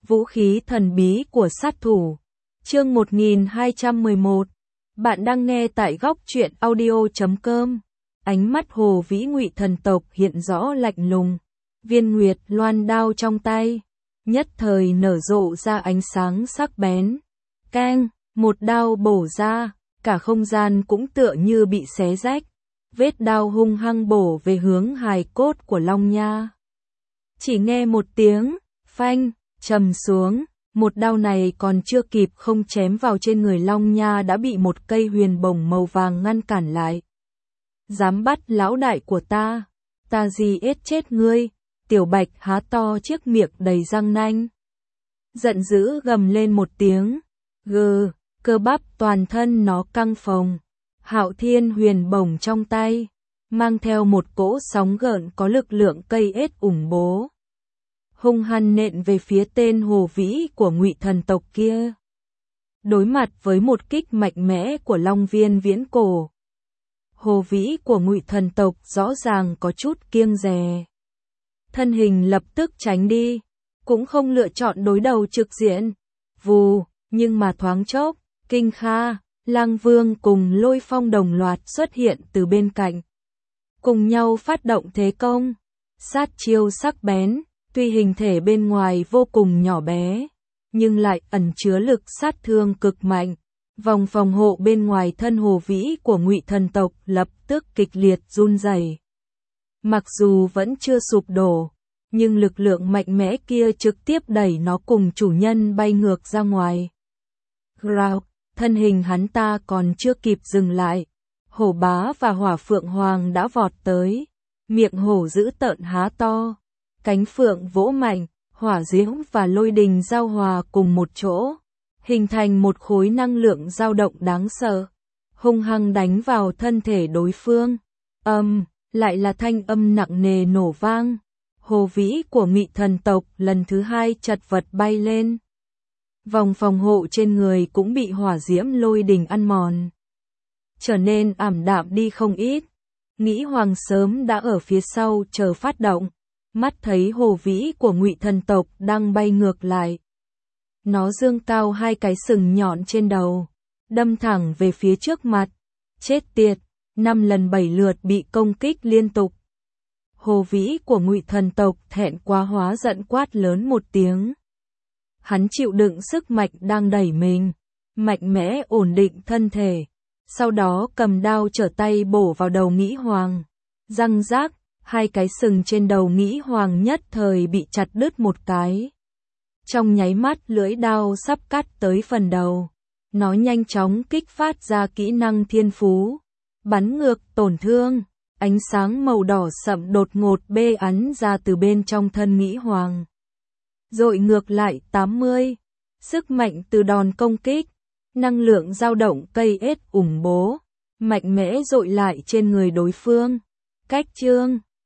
Vũ khí thần bí của sát thủ. Chương 1211. Bạn đang nghe tại góc truyện audio.com. Ánh mắt Hồ Vĩ Ngụy thần tộc hiện rõ lạnh lùng. Viên nguyệt loan đao trong tay, nhất thời nở rộ ra ánh sáng sắc bén. Keng, một đao bổ ra, cả không gian cũng tựa như bị xé rách. Vết đao hung hăng bổ về hướng hài cốt của Long Nha. Chỉ nghe một tiếng phanh trầm xuống, một đao này còn chưa kịp không chém vào trên người Long Nha đã bị một cây huyền bổng màu vàng ngăn cản lại. Dám bắt lão đại của ta gì ết chết ngươi. Tiểu Bạch há to chiếc miệng đầy răng nanh, giận dữ gầm lên một tiếng, cơ bắp toàn thân nó căng phồng. Hạo Thiên huyền bổng trong tay, mang theo một cỗ sóng gợn có lực lượng cây ết ủng bố, hung hăng nện về phía tên Hồ Vĩ của Ngụy thần tộc kia. Đối mặt với một kích mạnh mẽ của Long Viên viễn cổ, Hồ Vĩ của Ngụy thần tộc rõ ràng có chút kiêng dè. Thân hình lập tức tránh đi, cũng không lựa chọn đối đầu trực diện. Vù, nhưng mà thoáng chốc, Kinh Kha, Lang Vương cùng Lôi Phong đồng loạt xuất hiện từ bên cạnh, cùng nhau phát động thế công. Sát chiêu sắc bén, tuy hình thể bên ngoài vô cùng nhỏ bé, nhưng lại ẩn chứa lực sát thương cực mạnh. Vòng phòng hộ bên ngoài thân Hồ Vĩ của Ngụy thần tộc lập tức kịch liệt run rẩy. Mặc dù vẫn chưa sụp đổ, nhưng lực lượng mạnh mẽ kia trực tiếp đẩy nó cùng chủ nhân bay ngược ra ngoài. Growl, thân hình hắn ta còn chưa kịp dừng lại, Hổ Bá và Hỏa Phượng Hoàng đã vọt tới. Miệng hổ dữ tợn há to, cánh phượng vỗ mạnh, hỏa diễm và lôi đình giao hòa cùng một chỗ, hình thành một khối năng lượng dao động đáng sợ, hung hăng đánh vào thân thể đối phương. Lại là thanh âm nặng nề nổ vang. Hồ Vĩ của Ngụy thần tộc lần thứ hai chật vật bay lên. Vòng phòng hộ trên người cũng bị hỏa diễm lôi đình ăn mòn, trở nên ảm đạm đi không ít. Nghĩ Hoàng sớm đã ở phía sau chờ phát động, mắt thấy Hồ Vĩ của Ngụy thần tộc đang bay ngược lại. Nó dương cao hai cái sừng nhọn trên đầu, đâm thẳng về phía trước mặt. Chết tiệt, 5 lần 7 lượt bị công kích liên tục. Hồ Vĩ của Ngụy thần tộc thẹn quá hóa giận quát lớn một tiếng. Hắn chịu đựng sức mạnh đang đẩy mình, mạnh mẽ ổn định thân thể, sau đó cầm đao trở tay bổ vào đầu Nghĩ Hoàng. Răng rác, hai cái sừng trên đầu Nghĩ Hoàng nhất thời bị chặt đứt một cái. Trong nháy mắt lưỡi đao sắp cắt tới phần đầu, nó nhanh chóng kích phát ra kỹ năng thiên phú, bắn ngược tổn thương. Ánh sáng màu đỏ sậm đột ngột bê ắn ra từ bên trong thân Nghĩ Hoàng, dội ngược lại 80. Sức mạnh từ đòn công kích, năng lượng dao động cây ết ủng bố, mạnh mẽ dội lại trên người đối phương. Cách chương